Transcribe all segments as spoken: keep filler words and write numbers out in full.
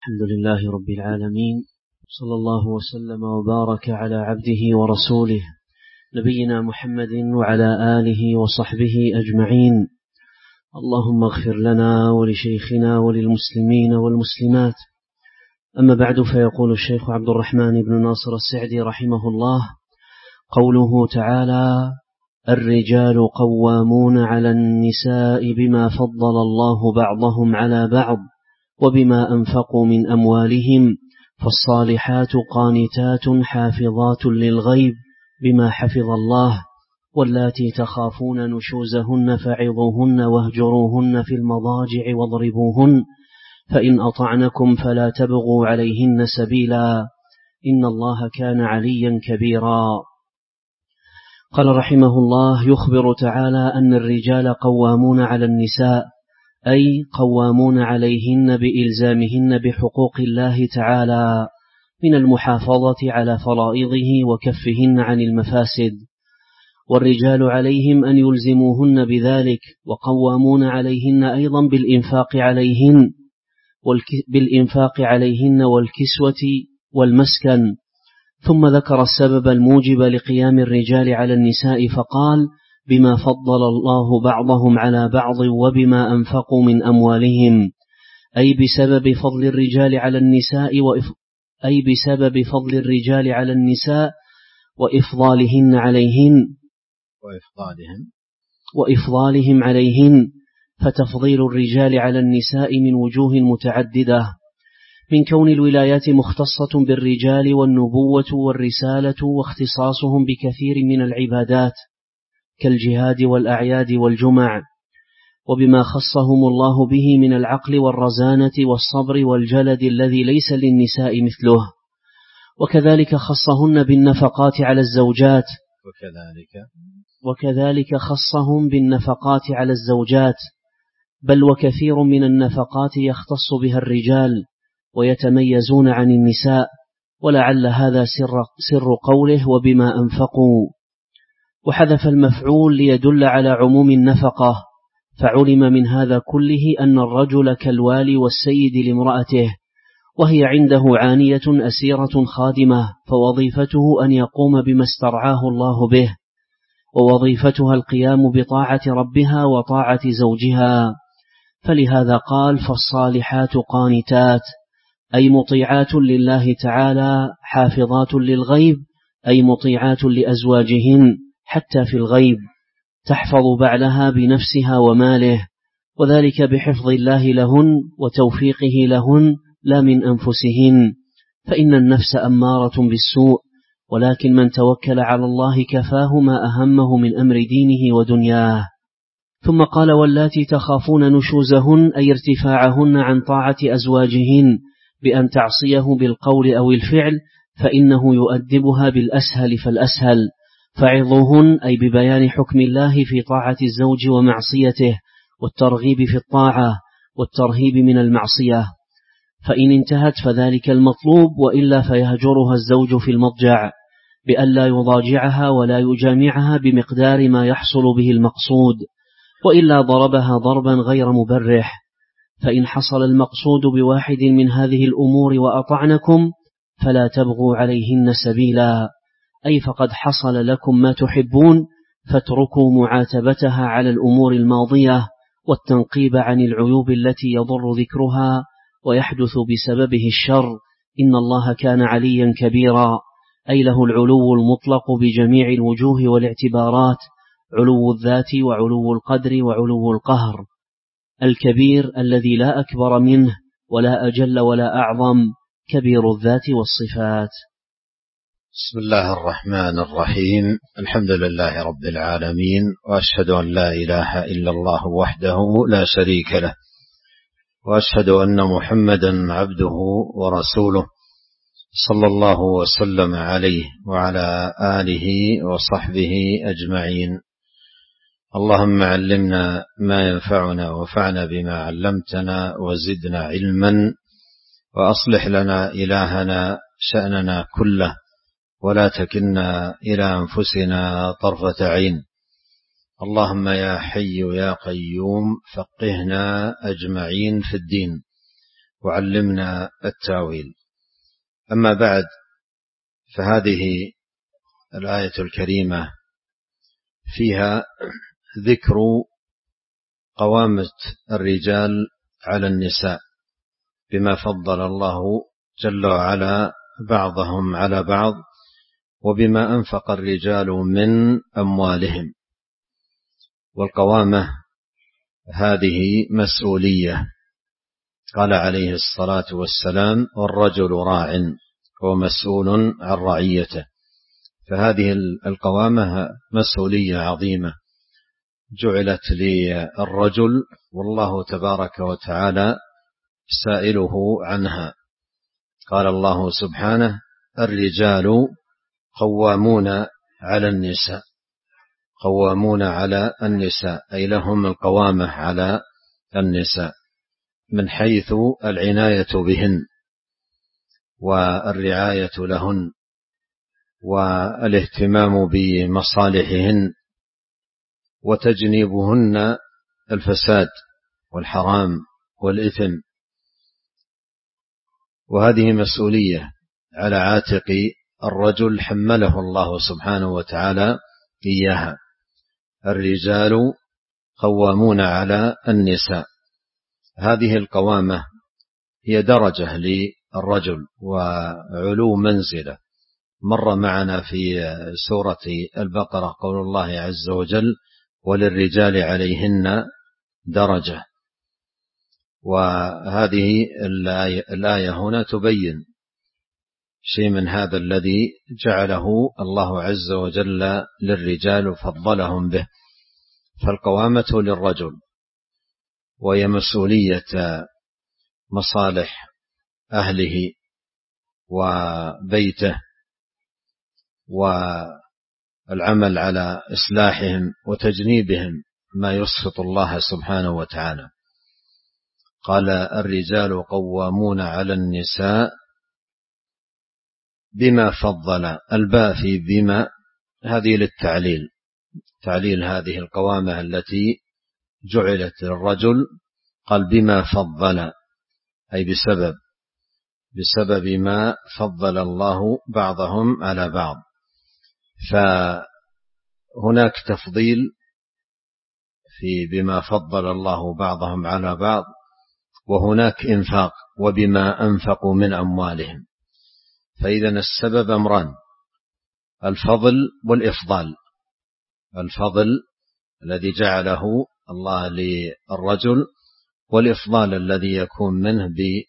الحمد لله رب العالمين، صلى الله وسلم وبارك على عبده ورسوله نبينا محمد وعلى آله وصحبه أجمعين. اللهم اغفر لنا ولشيخنا وللمسلمين والمسلمات. أما بعد، فيقول الشيخ عبد الرحمن بن ناصر السعدي رحمه الله: قوله تعالى: الرجال قوامون على النساء بما فضل الله بعضهم على بعض وبما أنفقوا من أموالهم، فالصالحات قانتات حافظات للغيب بما حفظ الله، واللاتي تخافون نشوزهن فعظوهن واهجروهن في المضاجع واضربوهن، فإن أطعنكم فلا تبغوا عليهن سبيلا، إن الله كان عليا كبيرا. قال رحمه الله: يخبر تعالى أن الرجال قوامون على النساء، أي قوامون عليهن بإلزامهن بحقوق الله تعالى من المحافظة على فرائضه وكفهن عن المفاسد، والرجال عليهم أن يلزموهن بذلك، وقوامون عليهن أيضا بالإنفاق عليهن بالإنفاق عليهن والكسوة والمسكن. ثم ذكر السبب الموجب لقيام الرجال على النساء فقال: بما فضل الله بعضهم على بعض وبما أنفقوا من أموالهم، أي بسبب فضل الرجال على النساء وإف... أي بسبب فضل الرجال على النساء وإفضالهن عليهن وإفضالهم وإفضالهم عليهن، فتفضيل الرجال على النساء من وجوه متعددة، من كون الولايات مختصة بالرجال والنبوة والرسالة، واختصاصهم بكثير من العبادات كالجهاد والأعياد والجمع، وبما خصهم الله به من العقل والرزانة والصبر والجلد الذي ليس للنساء مثله، وكذلك خصهن بالنفقات على الزوجات وكذلك وكذلك خصهم بالنفقات على الزوجات، بل وكثير من النفقات يختص بها الرجال ويتميزون عن النساء، ولعل هذا سر, سر قوله وبما أنفقوا، وحذف المفعول ليدل على عموم النفقة، فعلم من هذا كله أن الرجل كالوالي والسيد لامرأته، وهي عنده عانية أسيرة خادمة، فوظيفته أن يقوم بما استرعاه الله به، ووظيفتها القيام بطاعة ربها وطاعة زوجها، فلهذا قال: فالصالحات قانتات، أي مطيعات لله تعالى، حافظات للغيب، أي مطيعات لأزواجهن حتى في الغيب، تحفظ بعلها بنفسها وماله، وذلك بحفظ الله لهن وتوفيقه لهن لا من أنفسهن، فإن النفس أمارة بالسوء، ولكن من توكل على الله كفاه ما أهمه من أمر دينه ودنياه. ثم قال: واللاتي تخافون نشوزهن، أي ارتفاعهن عن طاعة أزواجهن بأن تعصيه بالقول أو الفعل، فإنه يؤدبها بالأسهل فالأسهل، فعظوهن، أي ببيان حكم الله في طاعة الزوج ومعصيته، والترغيب في الطاعة والترهيب من المعصية، فإن انتهت فذلك المطلوب، وإلا فيهجرها الزوج في المضجع بأن لا يضاجعها ولا يجامعها بمقدار ما يحصل به المقصود، وإلا ضربها ضربا غير مبرح. فإن حصل المقصود بواحد من هذه الأمور وأطعنكم فلا تبغوا عليهن سبيلا، أي فقد حصل لكم ما تحبون، فاتركوا معاتبتها على الأمور الماضية والتنقيب عن العيوب التي يضر ذكرها ويحدث بسببه الشر، إن الله كان عليا كبيرا، أي له العلو المطلق بجميع الوجوه والاعتبارات، علو الذات وعلو القدر وعلو القهر، الكبير الذي لا أكبر منه ولا أجل ولا أعظم، كبير الذات والصفات. بسم الله الرحمن الرحيم، الحمد لله رب العالمين، وأشهد أن لا إله إلا الله وحده لا شريك له، وأشهد أن محمدا عبده ورسوله، صلى الله وسلم عليه وعلى آله وصحبه أجمعين. اللهم علمنا ما ينفعنا وانفعنا بما علمتنا وزدنا علما، وأصلح لنا إلهنا شأننا كله، ولا تكلنا إلى أنفسنا طرفة عين. اللهم يا حي يا قيوم فقهنا أجمعين في الدين، وعلمنا التاويل. أما بعد، فهذه الآية الكريمة فيها ذكر قوامة الرجال على النساء بما فضل الله جل وعلا بعضهم على بعض، وبما أنفق الرجال من أموالهم. والقوامة هذه مسؤولية، قال عليه الصلاة والسلام: والرجل راع ومسؤول عن رعيته. فهذه القوامة مسؤولية عظيمة جعلت للرجل، والله تبارك وتعالى سائله عنها. قال الله سبحانه: الرجال قوامون على النساء، قوامون على النساء، أي لهم القوامة على النساء من حيث العناية بهن والرعاية لهن والاهتمام بمصالحهن وتجنيبهن الفساد والحرام والإثم. وهذه مسؤولية على عاتق الرجل حمله الله سبحانه وتعالى إياها. الرجال قوامون على النساء، هذه القوامة هي درجة للرجل وعلو منزلة. مر معنا في سورة البقرة قول الله عز وجل: وللرجال عليهن درجة. وهذه الآية هنا تبين شيء من هذا الذي جعله الله عز وجل للرجال وفضلهم به. فالقوامة للرجل، وهي مسؤولية مصالح أهله وبيته والعمل على إصلاحهم وتجنيبهم ما يسخط الله سبحانه وتعالى. قال: الرجال قوامون على النساء بما فضل. الباء في بما هذه للتعليل، تعليل هذه القوامة التي جعلت للرجل. قال: بما فضل، أي بسبب بسبب ما فضل الله بعضهم على بعض. فهناك تفضيل في بما فضل الله بعضهم على بعض، وهناك إنفاق وبما أنفقوا من أموالهم. فإذا السبب أمران: الفضل والإفضال. الفضل الذي جعله الله للرجل، والإفضال الذي يكون منه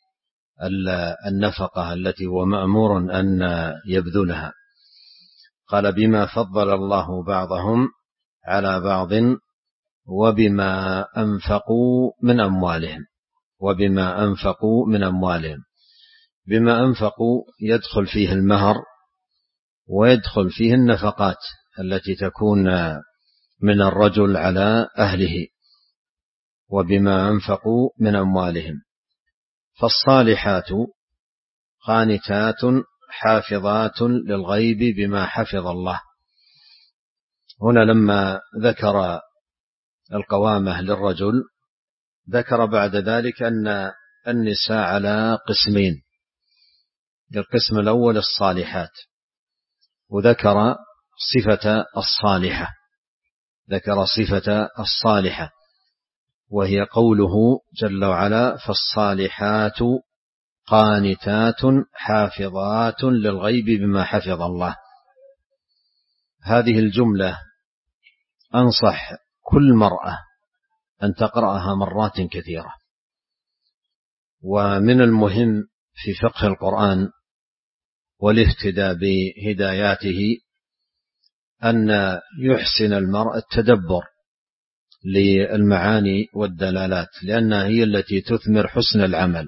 بالنفقة التي هو مأمور أن يبذلها. قال: بما فضل الله بعضهم على بعض وبما أنفقوا من أموالهم. وبما أنفقوا من أموالهم، بما أنفقوا يدخل فيه المهر ويدخل فيه النفقات التي تكون من الرجل على أهله. وبما أنفقوا من أموالهم. فالصالحات قانتات حافظات للغيب بما حفظ الله. هنا لما ذكر القوامة للرجل ذكر بعد ذلك أن النساء على قسمين. القسم الأول الصالحات، وذكر صفة الصالحة، ذكر صفة الصالحة وهي قوله جل وعلا: فالصالحات قانتات حافظات للغيب بما حفظ الله. هذه الجملة أنصح كل مرأة أن تقرأها مرات كثيرة. ومن المهم في فقه القرآن والاهتداء بهداياته أن يحسن المرء التدبر للمعاني والدلالات، لأنها هي التي تثمر حسن العمل.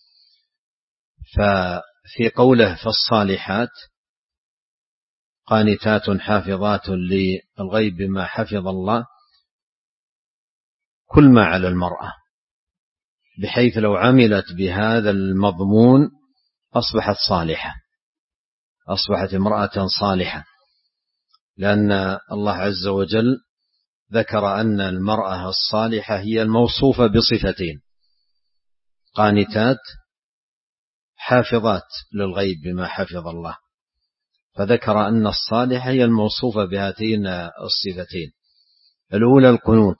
ففي قوله فالصالحات قانتات حافظات للغيب بما حفظ الله كل ما على المرأة، بحيث لو عملت بهذا المضمون أصبحت صالحة، أصبحت امرأة صالحة، لأن الله عز وجل ذكر أن المرأة الصالحة هي الموصوفة بصفتين: قانتات حافظات للغيب بما حفظ الله، فذكر أن الصالحة هي الموصوفة بهاتين الصفتين. الأولى القنوت،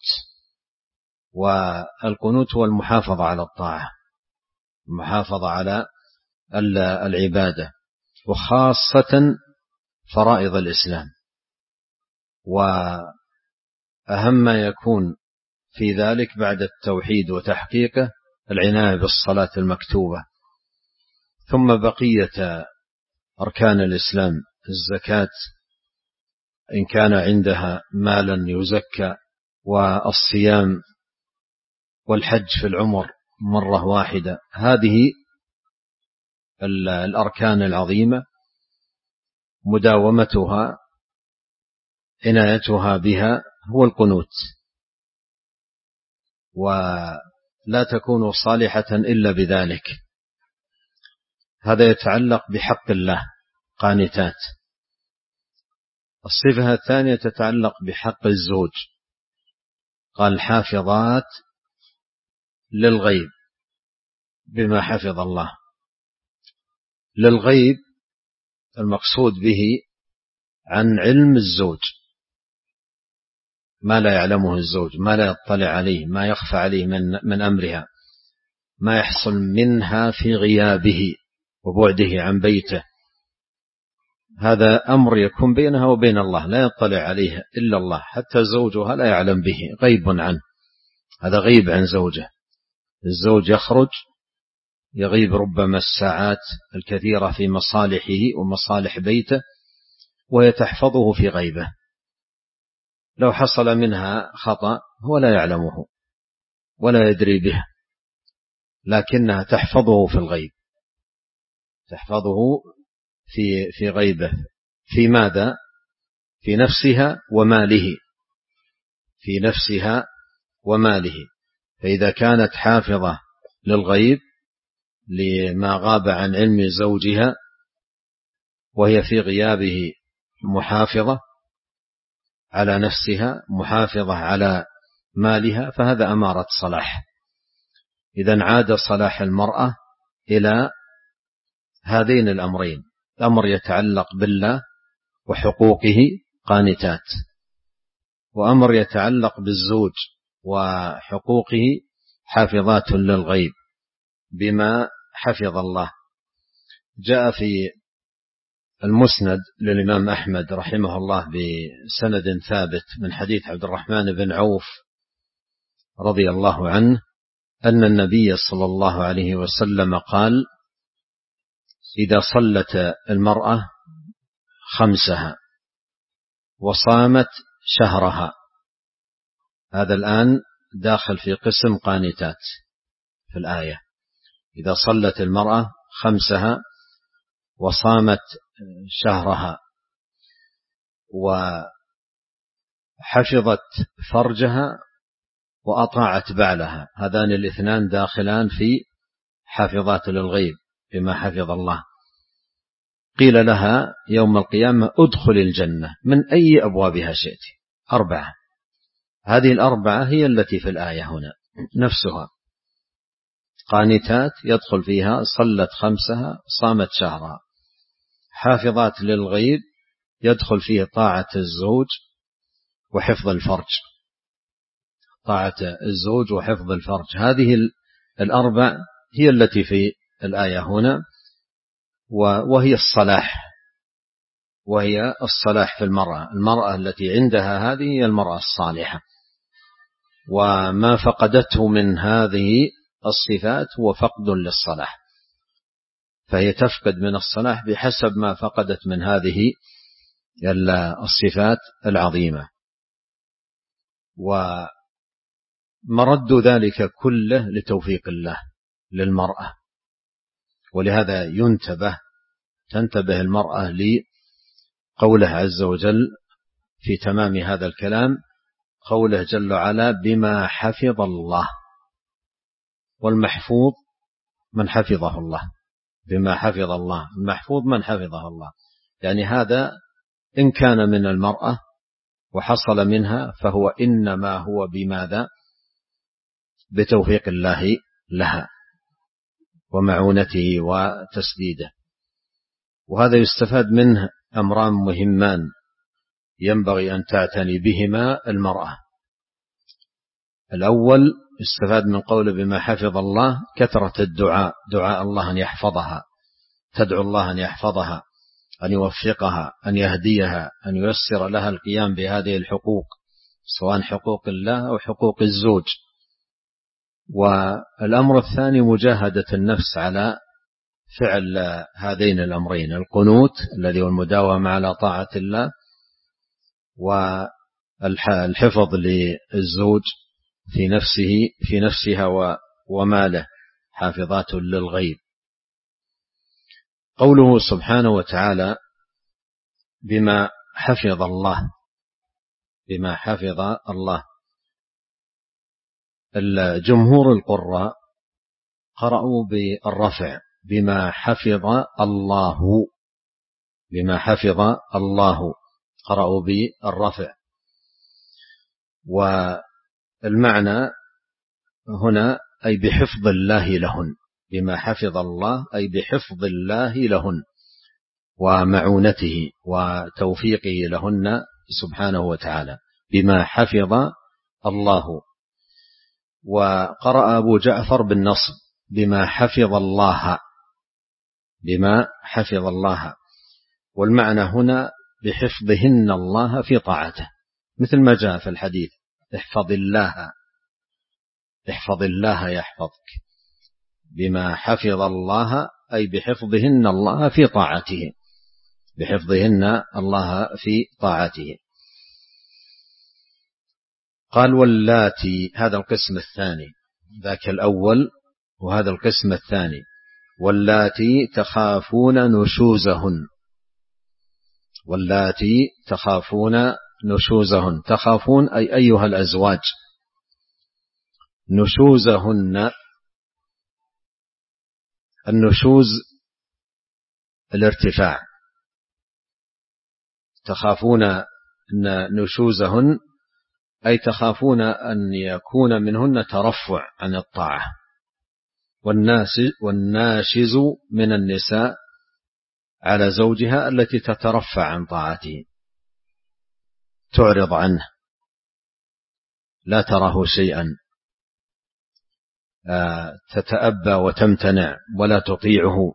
والقنوت هو المحافظة على الطاعة، المحافظة على العبادة، وخاصة فرائض الإسلام، وأهم ما يكون في ذلك بعد التوحيد وتحقيقه العناية بالصلاة المكتوبة، ثم بقية أركان الإسلام، الزكاة إن كان عندها مالا يزكى، والصيام، والحج في العمر مرة واحدة. هذه الأركان العظيمة مداومتها عنايتها بها هو القنوت، ولا تكون صالحة إلا بذلك. هذا يتعلق بحق الله، قانتات. الصفة الثانية تتعلق بحق الزوج، قال حافظات للغيب بما حفظ الله. للغيب المقصود به عن علم الزوج، ما لا يعلمه الزوج، ما لا يطلع عليه، ما يخفى عليه من, من أمرها، ما يحصل منها في غيابه وبعده عن بيته. هذا أمر يكون بينها وبين الله، لا يطلع عليه إلا الله، حتى زوجها لا يعلم به، غيب عنه، هذا غيب عن زوجه. الزوج يخرج يغيب ربما الساعات الكثيرة في مصالحه ومصالح بيته، وهي تحفظه في غيبه. لو حصل منها خطأ هو لا يعلمه ولا يدري به، لكنها تحفظه في الغيب، تحفظه في في غيبه. في ماذا؟ في نفسها وماله، في نفسها وماله. فإذا كانت حافظة للغيب لما غاب عن علم زوجها، وهي في غيابه محافظة على نفسها، محافظة على مالها، فهذا أمارة صلاح. إذن عاد صلاح المرأة إلى هذين الأمرين: الأمر يتعلق بالله وحقوقه قانتات، وأمر يتعلق بالزوج وحقوقه حافظات للغيب بما حفظ الله. جاء في المسند للإمام أحمد رحمه الله بسند ثابت من حديث عبد الرحمن بن عوف رضي الله عنه أن النبي صلى الله عليه وسلم قال: إذا صلت المرأة خمسها وصامت شهرها، هذا الآن داخل في قسم قانتات في الآية، إذا صلت المرأة خمسها وصامت شهرها وحفظت فرجها وأطاعت بعلها، هذان الاثنان داخلان في حافظات للغيب بما حفظ الله. قيل لها يوم القيامة: ادخل الجنة من أي أبوابها شئت. أربعة، هذه الأربعة هي التي في الآية هنا نفسها، قانتات يدخل فيها صلت خمسها صامت شهرها، حافظات للغيب يدخل فيه طاعة الزوج وحفظ الفرج، طاعة الزوج وحفظ الفرج. هذه الأربع هي التي في الآية هنا، وهي الصلاح، وهي الصلاح في المرأة. المرأة التي عندها هذه هي المرأة الصالحة، وما فقدته من هذه الصفات هو فقد للصلاح، فهي تفقد من الصلاح بحسب ما فقدت من هذه الصفات العظيمة. ومرد ذلك كله لتوفيق الله للمرأة، ولهذا ينتبه تنتبه المرأة لقوله عز وجل في تمام هذا الكلام، قوله جل وعلا: بما حفظ الله. والمحفوظ من حفظه الله، بما حفظ الله، المحفوظ من حفظه الله، يعني هذا إن كان من المرأة وحصل منها فهو إنما هو بماذا؟ بتوفيق الله لها. ومعونته وتسديده. وهذا يستفاد منه أمران مهمان ينبغي أن تعتني بهما المرأة. الأول استفاد من قوله بما حفظ الله كثرة الدعاء، دعاء الله أن يحفظها، تدعو الله أن يحفظها، أن يوفقها، أن يهديها، أن ييسر لها القيام بهذه الحقوق، سواء حقوق الله أو حقوق الزوج. والأمر الثاني مجاهدة النفس على فعل هذين الأمرين، القنوت الذي هو المداومة على طاعة الله، والحفظ للزوج في نفسه في نفسها وماله، حافظات للغيب. قوله سبحانه وتعالى بما حفظ الله، بما حفظ الله، الجمهور القراء قرأوا بالرفع بما حفظ الله، بما حفظ الله قرأوا بالرفع. والمعنى هنا أي بحفظ الله لهن، بما حفظ الله أي بحفظ الله لهن ومعونته وتوفيقه لهن سبحانه وتعالى، بما حفظ الله. وقرأ أبو جعفر بالنصب بما حفظ الله، بما حفظ الله، والمعنى هنا بحفظهن الله في طاعته، مثل ما جاء في الحديث احفظ الله، احفظ الله يحفظك، بما حفظ الله أي بحفظهن الله في طاعته، بحفظهن الله في طاعته. قال واللاتي، هذا القسم الثاني، ذاك الأول وهذا القسم الثاني. واللاتي تخافون نشوزهن، واللاتي تخافون نشوزهن، تخافون أي أيها الأزواج، نشوزهن، النشوز الارتفاع، تخافون أن نشوزهن أي تخافون أن يكون منهن ترفع عن الطاعة. والناشز من النساء على زوجها التي تترفع عن طاعته، تعرض عنه، لا تراه شيئا، تتأبى وتمتنع ولا تطيعه،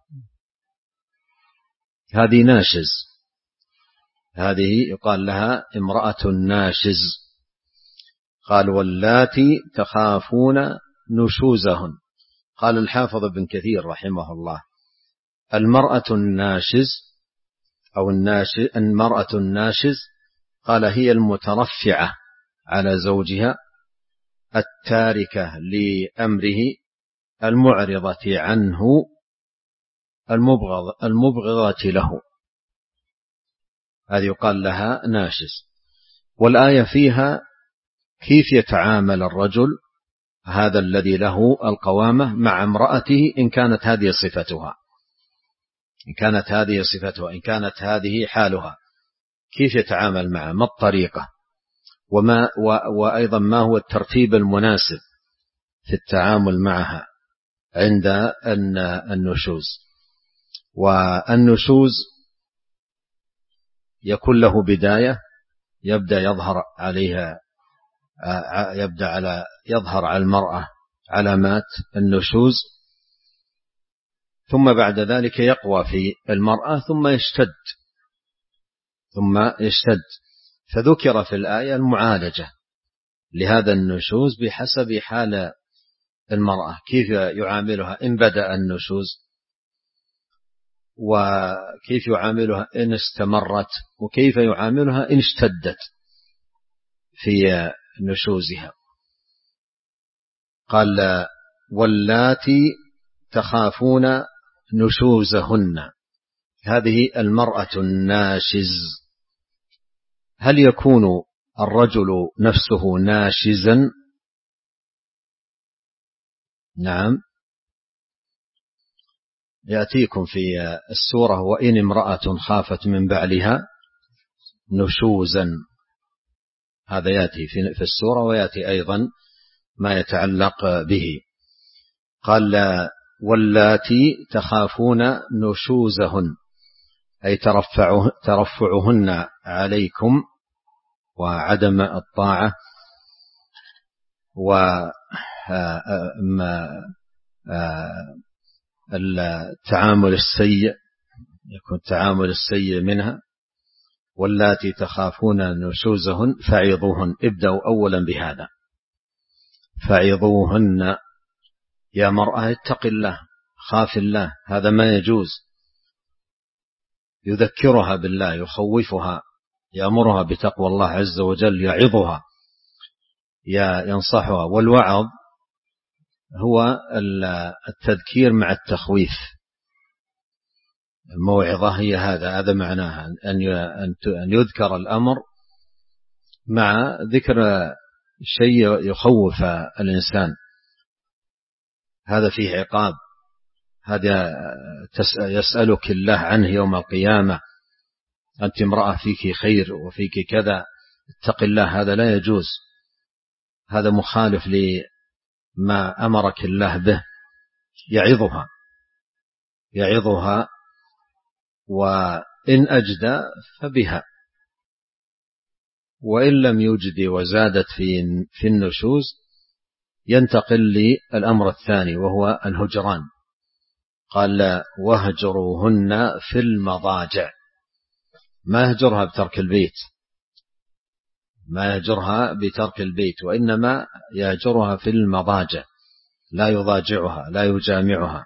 هذه ناشز، هذه يقال لها امرأة ناشز. قال واللاتي تخافون نشوزهن. قال الحافظ ابن كثير رحمه الله المرأة الناشز أو الناشز، المرأة الناشز قال هي المترفعة على زوجها، التاركة لأمره، المعرضة عنه، المبغض المبغضة له، هذه يقال لها ناشز. والآية فيها كيف يتعامل الرجل هذا الذي له القوامة مع امرأته إن كانت هذه صفتها، إن كانت هذه صفتها، إن كانت هذه حالها، كيف يتعامل معها، ما الطريقة، وما وأيضا ما هو الترتيب المناسب في التعامل معها عند النشوز. والنشوز يكون له بداية، يبدأ يظهر عليها، يبدأ على يظهر على المرأة علامات النشوز، ثم بعد ذلك يقوى في المرأة، ثم يشتد ثم يشتد فذكر في الآية المعالجة لهذا النشوز بحسب حال المرأة، كيف يعاملها إن بدأ النشوز، وكيف يعاملها إن استمرت، وكيف يعاملها إن اشتدت في نشوزها. قال واللاتي تخافون نشوزهن، هذه المرأة الناشز. هل يكون الرجل نفسه ناشزا؟ نعم، يأتيكم في السورة وإن امرأة خافت من بعلها نشوزا، هذا يأتي في السورة، ويأتي أيضا ما يتعلق به. قال واللاتي تخافون نشوزهن أي ترفعه ترفعهن عليكم وعدم الطاعة والتعامل السيء، يكون التعامل السيء منها. واللاتي تخافون نشوزهن فعظوهن، ابدأوا أولا بهذا، فعظوهن. يا مرأة اتق الله، خاف الله، هذا ما يجوز. يذكرها بالله، يخوفها، يأمرها بتقوى الله عز وجل، يعظها، ينصحها. والوعظ هو التذكير مع التخويف. الموعظة هي هذا هذا معناها، أن يذكر الأمر مع ذكر شيء يخوف الإنسان. هذا فيه عقاب، هذا يسألك الله عنه يوم القيامة، أنت امرأة فيك خير وفيك كذا، اتق الله، هذا لا يجوز، هذا مخالف لما أمرك الله به. يعظها يعظها وإن أجدى فبها، وإن لم يجد وزادت في في النشوز ينتقل للأمر الثاني وهو الهجران. قال واهجروهن في المضاجع، ما يهجرها بترك البيت، ما يهجرها بترك البيت، وإنما يهجرها في المضاجع، لا يضاجعها، لا يجامعها.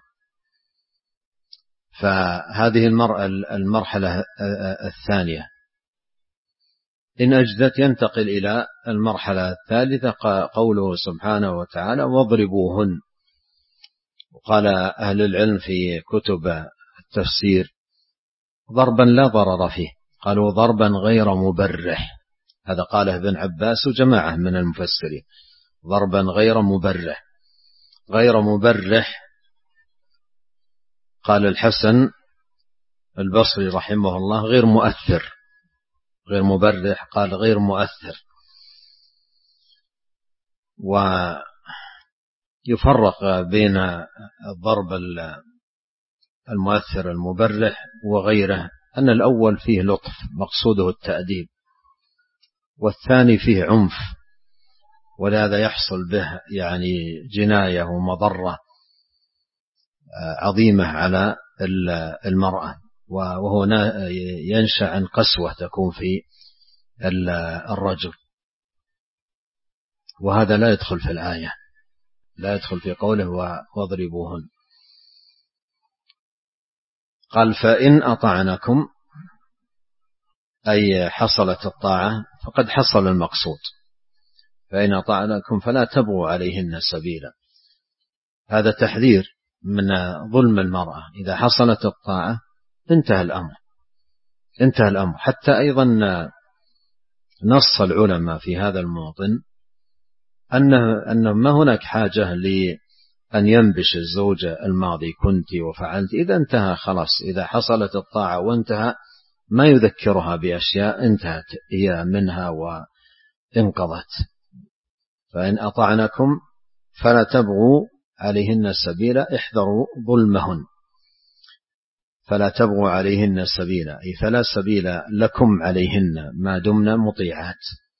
فهذه المرحلة الثانية. إن أجدت ينتقل إلى المرحلة الثالثة، قوله سبحانه وتعالى واضربوهن. وقال أهل العلم في كتب التفسير ضربا لا ضرر فيه، قالوا ضربا غير مبرح، هذا قاله ابن عباس وجماعة من المفسرين، ضربا غير مبرح. غير مبرح قال الحسن البصري رحمه الله غير مؤثر، غير مبرح قال غير مؤثر. ويفرق بين الضرب المؤثر المبرح وغيره، أن الأول فيه لطف مقصوده التأديب، والثاني فيه عنف، ولهذا يحصل به يعني جناية ومضرة عظيمة على المرأة، وهو ينشأ عن قسوة تكون في الرجل، وهذا لا يدخل في الآية، لا يدخل في قوله واضربوهن. قال فإن أطعنكم أي حصلت الطاعة فقد حصل المقصود، فإن أطعنكم فلا تبغوا عليهن سبيلا. هذا تحذير من ظلم المرأة، إذا حصلت الطاعة انتهى الأمر، انتهى الأمر. حتى أيضا نص العلماء في هذا الموطن أنه, أنه ما هناك حاجة لأن ينبش الزوج الماضي كنت وفعلت، إذا انتهى خلاص، إذا حصلت الطاعة وانتهى، ما يذكرها بأشياء انتهت هي منها وانقضت. فإن أطعنكم فلا تبغوا عليهن سبيلا، احذروا ظلمهن، فلا تبغوا عليهن سبيلا أي فلا سبيل لكم عليهن ما دمنا مطيعات.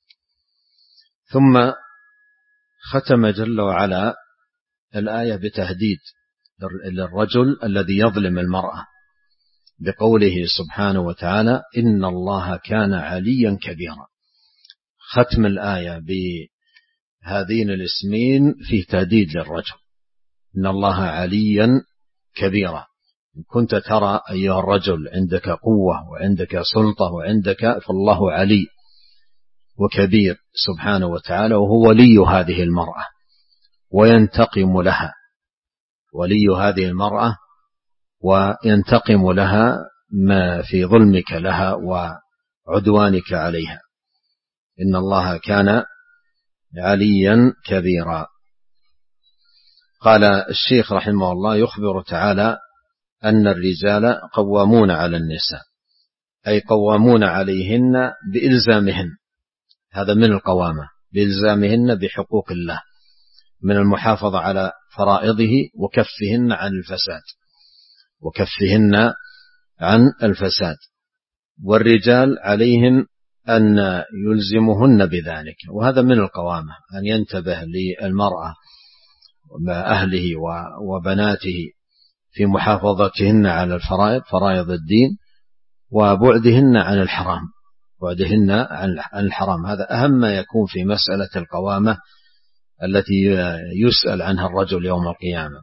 ثم ختم جل وعلا الآية بتهديد للرجل الذي يظلم المرأة بقوله سبحانه وتعالى إن الله كان عليا كبيرا. ختم الآية بهذين الاسمين فيه تهديد للرجل، إن الله عليا كبيرا. إن كنت ترى أيها الرجل عندك قوة وعندك سلطة وعندك، فالله علي وكبير سبحانه وتعالى، وهو ولي هذه المرأة وينتقم لها، ولي هذه المرأة وينتقم لها ما في ظلمك لها وعدوانك عليها. إن الله كان عليا كبيرا. قال الشيخ رحمه الله يخبر تعالى أن الرجال قوامون على النساء، أي قوامون عليهن بإلزامهن، هذا من القوامة، بإلزامهن بحقوق الله من المحافظة على فرائضه وكفهن عن الفساد وكفهن عن الفساد. والرجال عليهم أن يلزمهن بذلك، وهذا من القوامة، أن ينتبه للمرأة وأهله وبناته في محافظتهن على الفرائض، فرائض الدين، وبعدهن عن الحرام بعدهن عن الحرام. هذا أهم ما يكون في مسألة القوامة التي يسأل عنها الرجل يوم القيامة.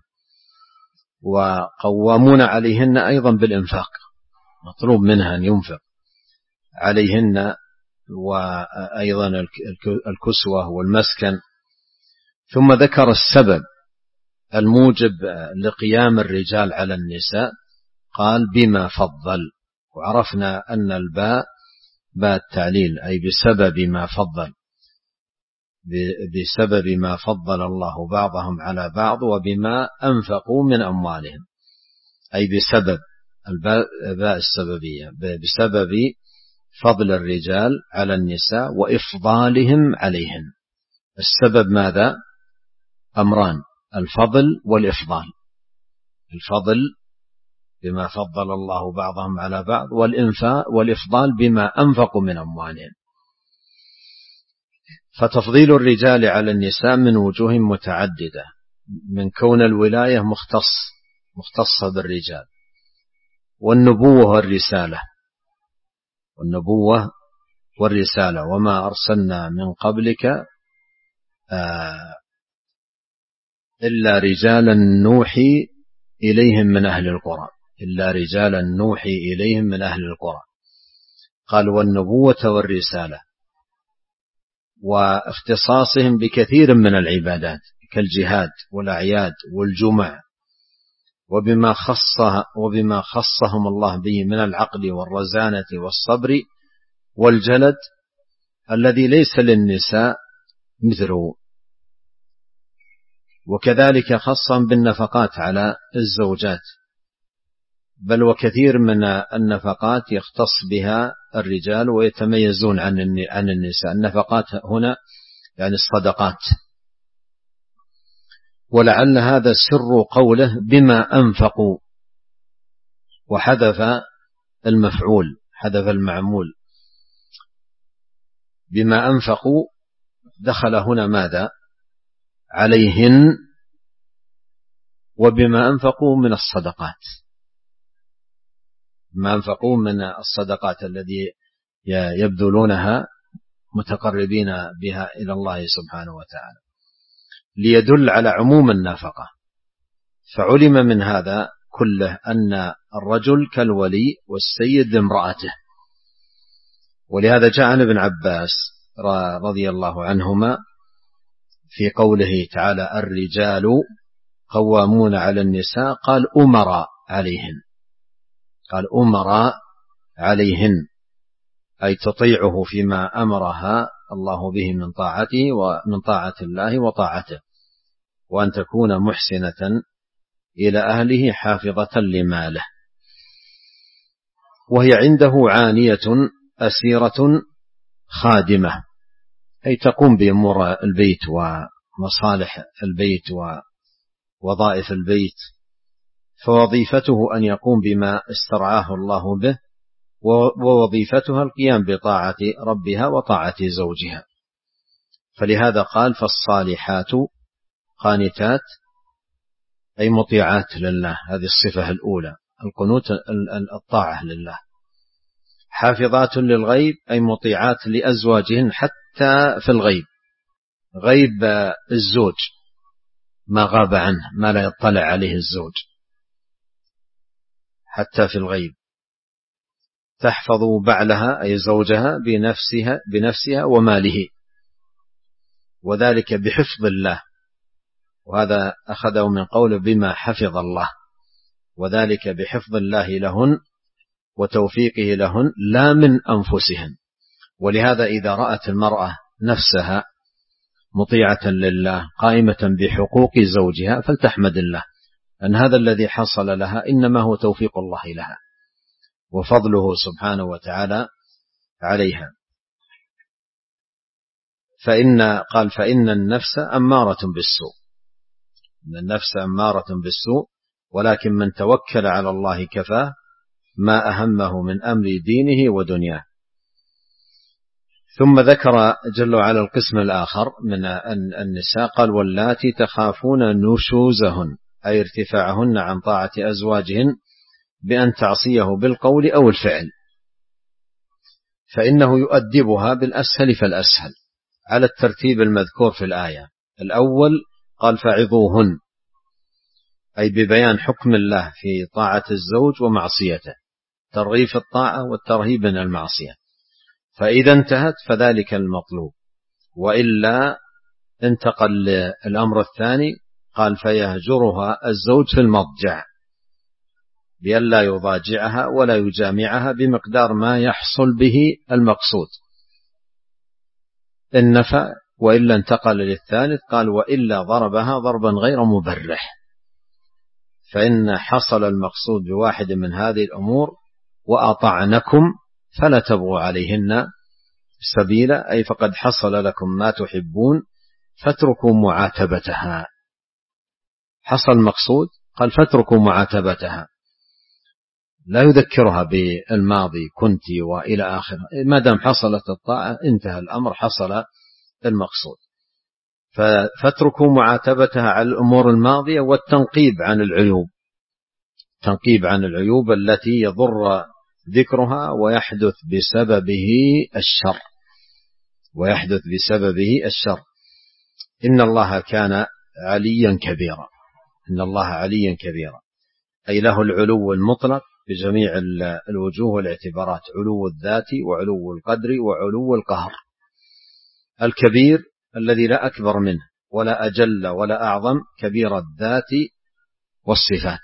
وقوامون عليهن أيضا بالإنفاق، مطلوب منها أن ينفق عليهن، وأيضا الكسوة والمسكن. ثم ذكر السبب الموجب لقيام الرجال على النساء، قال بما فضل. وعرفنا أن الباء باء التعليل، أي بسبب ما فضل، بسبب ما فضل الله بعضهم على بعض وبما أنفقوا من أموالهم، أي بسبب الباء باء السببية، بسبب فضل الرجال على النساء وإفضالهم عليهن. السبب ماذا؟ أمران: الفضل والإفضال. الفضل بما فضل الله بعضهم على بعض، والإنفاق والإفضال بما أنفقوا من أموالهم. فتفضيل الرجال على النساء من وجوه متعددة، من كون الولاية مختص مختصة بالرجال، والنبوة والرسالة والنبوة والرسالة وما أرسلنا من قبلك آه إلا رجالا نوحي إليهم من أهل القرى إلا رجالا نوحي إليهم من أهل القرى. قال والنبوة والرسالة، واختصاصهم بكثير من العبادات كالجهاد والأعياد والجمع، وبما خصها وبما خصهم الله به من العقل والرزانة والصبر والجلد الذي ليس للنساء مثله. وكذلك خصهم بالنفقات على الزوجات، بل وكثير من النفقات يختص بها الرجال ويتميزون عن عن النساء. النفقات هنا يعني الصدقات. ولعل هذا سر قوله بما أنفقوا، وحذف المفعول، حذف المعمول. بما أنفقوا دخل هنا ماذا؟ عليهن، وبما أنفقوا من الصدقات، ما أنفقوا من الصدقات الذي يبذلونها متقربين بها إلى الله سبحانه وتعالى، ليدل على عموم النفقة. فعلم من هذا كله أن الرجل كالولي والسيد لامرأته. ولهذا جاء عن ابن عباس رضي الله عنهما في قوله تعالى الرجال قوامون على النساء، قال أمراء عليهن، قال أمراء عليهن، أي تطيعه فيما أمرها الله به من طاعته ومن طاعة الله وطاعته، وأن تكون محسنة إلى أهله حافظة لماله. وهي عنده عانية أسيرة خادمة، أي تقوم بأمور البيت ومصالح البيت ووظائف البيت، فوظيفته أن يقوم بما استرعاه الله به، ووظيفتها القيام بطاعة ربها وطاعة زوجها. فلهذا قال فالصالحات قانتات، أي مطيعات لله، هذه الصفة الأولى، القنوت الطاعة لله. حافظات للغيب، أي مطيعات لأزواجهن حتى في الغيب، غيب الزوج، ما غاب عنه، ما لا يطلع عليه الزوج، حتى في الغيب. تحفظ بعلها، أي زوجها، بنفسها بنفسها وماله، وذلك بحفظ الله. وهذا أخذه من قوله بما حفظ الله، وذلك بحفظ الله لهن وتوفيقه لهن لا من أنفسهن. ولهذا إذا رأت المرأة نفسها مطيعة لله قائمة بحقوق زوجها فلتحمد الله، أن هذا الذي حصل لها إنما هو توفيق الله لها وفضله سبحانه وتعالى عليها. فإن قال فإن النفس أمارة بالسوء، إن النفس أمارة بالسوء، ولكن من توكل على الله كفاه ما أهمه من أمر دينه ودنياه. ثم ذكر جل وعلا القسم الآخر من النساء، قال واللاتي تخافون نشوزهن، أي ارتفاعهن عن طاعة أزواجهن بأن تعصيه بالقول أو الفعل، فإنه يؤدبها بالأسهل فالأسهل على الترتيب المذكور في الآية. الأول قال فعظوهن، أي ببيان حكم الله في طاعة الزوج ومعصيته، ترغيب الطاعة والترهيب من المعصية، فإذا انتهت فذلك المطلوب، وإلا انتقل الأمر الثاني، قال فيهجرها الزوج في المضجع بأن لا يضاجعها ولا يجامعها بمقدار ما يحصل به المقصود إن نفع، وإلا انتقل للثالث قال وإلا ضربها ضربا غير مبرح، فإن حصل المقصود بواحد من هذه الأمور وأطعنكم فلا تبغوا عليهن سبيلا، أي فقد حصل لكم ما تحبون فاتركوا معاتبتها. حصل المقصود قال فاتركوا معاتبتها، لا يذكرها بالماضي كنت وإلى آخره، ما دام حصلت الطاعة انتهى الأمر، حصل المقصود. فاتركوا معاتبتها على الأمور الماضية والتنقيب عن العيوب، تنقيب عن العيوب التي يضر ذكرها ويحدث بسببه الشر ويحدث بسببه الشر إن الله كان عليا كبيرا، إن الله عليا كبيرا، أي له العلو المطلق بجميع الوجوه والاعتبارات، علو الذات وعلو القدر وعلو القهر. الكبير الذي لا أكبر منه ولا أجل ولا أعظم، كبير الذات والصفات.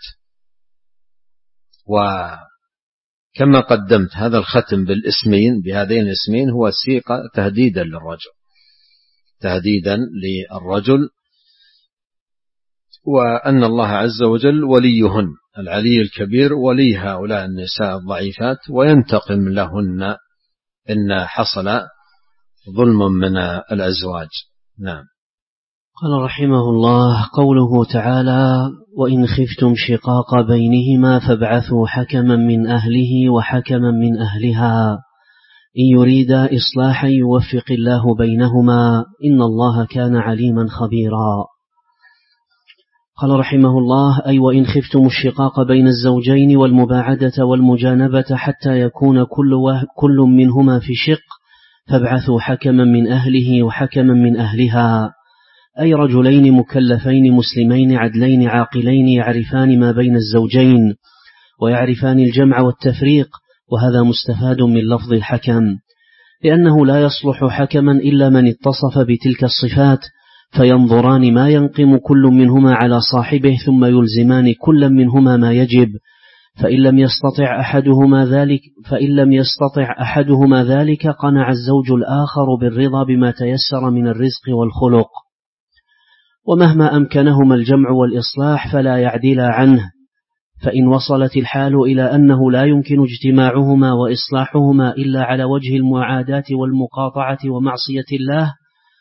وكما قدمت هذا الختم بالاسمين بهذين الاسمين هو سيق تهديدا للرجل، تهديدا للرجل، وأن الله عز وجل وليهن، العلي الكبير ولي هؤلاء النساء الضعيفات وينتقم لهن إن حصل ظلم من الأزواج. نعم. قال رحمه الله قوله تعالى وإن خفتم شقاق بينهما فابعثوا حكما من أهله وحكما من أهلها إن يريدا إصلاحا يوفق الله بينهما إن الله كان عليما خبيرا. قال رحمه الله أي وإن خفتم الشقاق بين الزوجين والمباعدة والمجانبة حتى يكون كل, كل منهما في شق فابعثوا حكما من أهله وحكما من أهلها، أي رجلين مكلفين مسلمين عدلين عاقلين يعرفان ما بين الزوجين ويعرفان الجمع والتفريق، وهذا مستفاد من لفظ الحكم، لأنه لا يصلح حكما إلا من اتصف بتلك الصفات، فينظران ما ينقم كل منهما على صاحبه ثم يلزمان كل منهما ما يجب، فإن لم يستطع أحدهما ذلك فإن لم يستطع أحدهما ذلك قنع الزوج الآخر بالرضا بما تيسر من الرزق والخلق، ومهما أمكنهما الجمع والإصلاح فلا يعدل عنه، فإن وصلت الحال إلى أنه لا يمكن اجتماعهما وإصلاحهما إلا على وجه المعاداة والمقاطعة ومعصية الله،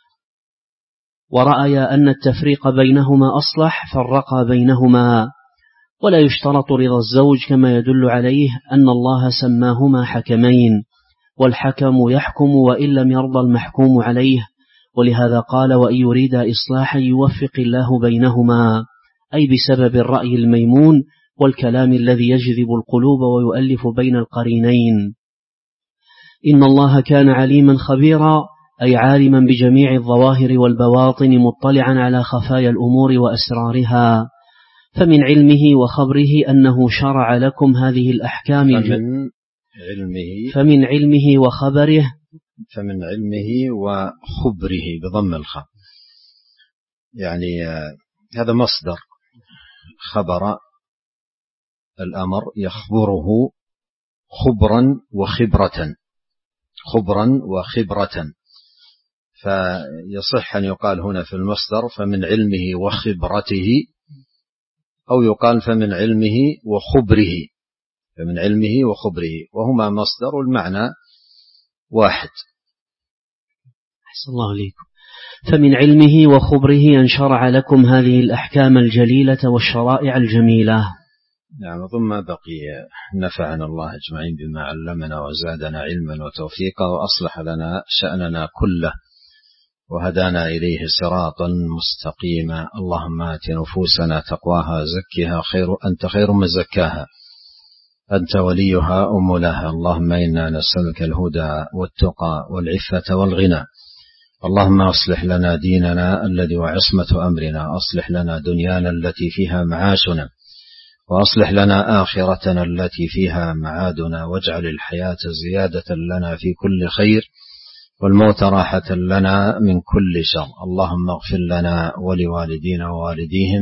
ورأيا أن التفريق بينهما أصلح فرقا بينهما، ولا يشترط رضا الزوج كما يدل عليه أن الله سماهما حكمين، والحكم يحكم وإن لم يرضى المحكوم عليه، ولهذا قال وإن يريد إصلاحا يوفق الله بينهما، أي بسبب الرأي الميمون والكلام الذي يجذب القلوب ويؤلف بين القرينين. إن الله كان عليما خبيرا، أي عالما بجميع الظواهر والبواطن مطلعا على خفايا الأمور وأسرارها، فمن علمه وخبره أنه شرع لكم هذه الأحكام فمن علمه فمن علمه وخبره فمن علمه وخبره بضم الخاء، يعني هذا مصدر خبر الأمر يخبره خبرا وخبرة، خبرا وخبرة، فيصح أن يقال هنا في المصدر فمن علمه وخبرته، أو يقال فمن علمه وخبره، فمن علمه وخبره، وهما مصدر والمعنى واحد. أحسن الله عليكم. فمن علمه وخبره أن شرع لكم هذه الأحكام الجليلة والشرائع الجميلة. نعم. ثم بقي نفعنا الله أجمعين بما علمنا وزادنا علما وتوفيقا وأصلح لنا شأننا كله وهدانا إليه صراطا مستقيما. اللهم آت نفوسنا تقواها زكها خير أنت خير من زكاها أنت وليها ومولاها. اللهم إنا نسألك الهدى والتقى والعفة والغنى. اللهم أصلح لنا ديننا الذي وعصمة أمرنا، أصلح لنا دنيانا التي فيها معاشنا، وأصلح لنا آخرتنا التي فيها معادنا، واجعل الحياة زيادة لنا في كل خير والموت راحة لنا من كل شر. اللهم اغفر لنا ولوالدينا ووالديهم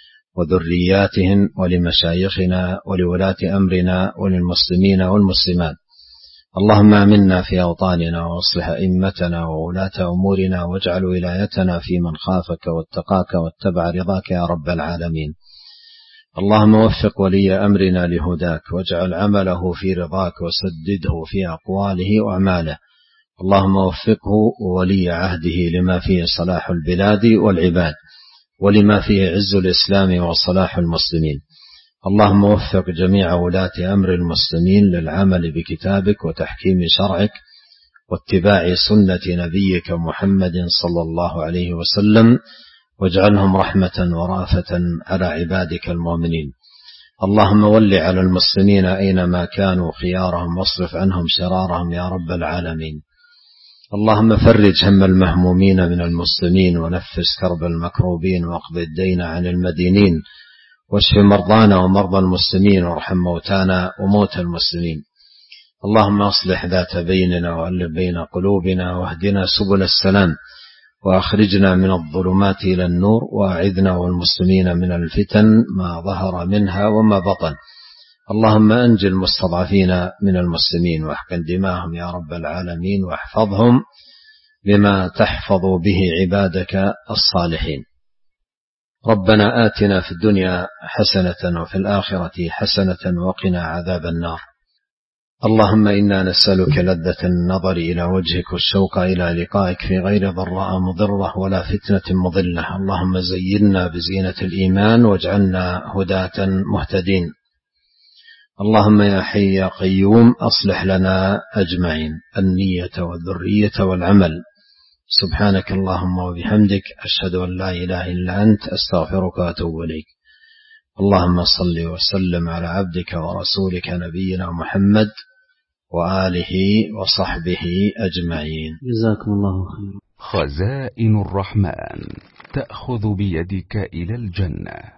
وذرياتهم ولمشايخنا ولولاة أمرنا وللمسلمين والمسلمات. اللهم آمنا في أوطاننا وأصلح أئمتنا وولاة أمورنا، واجعل ولايتنا في من خافك واتقاك واتبع رضاك يا رب العالمين. اللهم وفق ولي أمرنا لهداك، واجعل عمله في رضاك، وسدده في أقواله وأعماله. اللهم وفقه وولي عهده لما فيه صلاح البلاد والعباد، ولما فيه عز الإسلام وصلاح المسلمين. اللهم وفق جميع ولاة أمر المسلمين للعمل بكتابك وتحكيم شرعك واتباع سنة نبيك محمد صلى الله عليه وسلم، واجعلهم رحمة ورافة على عبادك المؤمنين. اللهم ول على المسلمين أينما كانوا خيارهم، واصرف عنهم شرارهم يا رب العالمين. اللهم فرج هم المهمومين من المسلمين، ونفس كرب المكروبين، واقض الدين عن المدينين، واشف مرضانا ومرضى المسلمين، وارحم موتانا وموتى المسلمين. اللهم أصلح ذات بيننا وألف بين قلوبنا، واهدنا سبل السلام، وأخرجنا من الظلمات إلى النور، وأعذنا والمسلمين من الفتن ما ظهر منها وما بطن. اللهم أنج المستضعفين من المسلمين، واحقن دماءهم يا رب العالمين، واحفظهم بما تحفظ به عبادك الصالحين. ربنا آتنا في الدنيا حسنة وفي الآخرة حسنة وقنا عذاب النار. اللهم إنا نسألك لذة النظر إلى وجهك والشوق إلى لقائك في غير ضراء مضرة ولا فتنة مضلة. اللهم زينا بزينة الإيمان واجعلنا هداة مهتدين. اللهم يا حي يا قيوم أصلح لنا أجمعين النية والذرية والعمل. سبحانك اللهم وبحمدك، أشهد أن لا إله إلا أنت، أستغفرك وأتوب إليك. اللهم صل وسلم على عبدك ورسولك نبينا محمد وآله وصحبه أجمعين. جزاكم الله خيرا. خزائن الرحمن تأخذ بيدك إلى الجنة.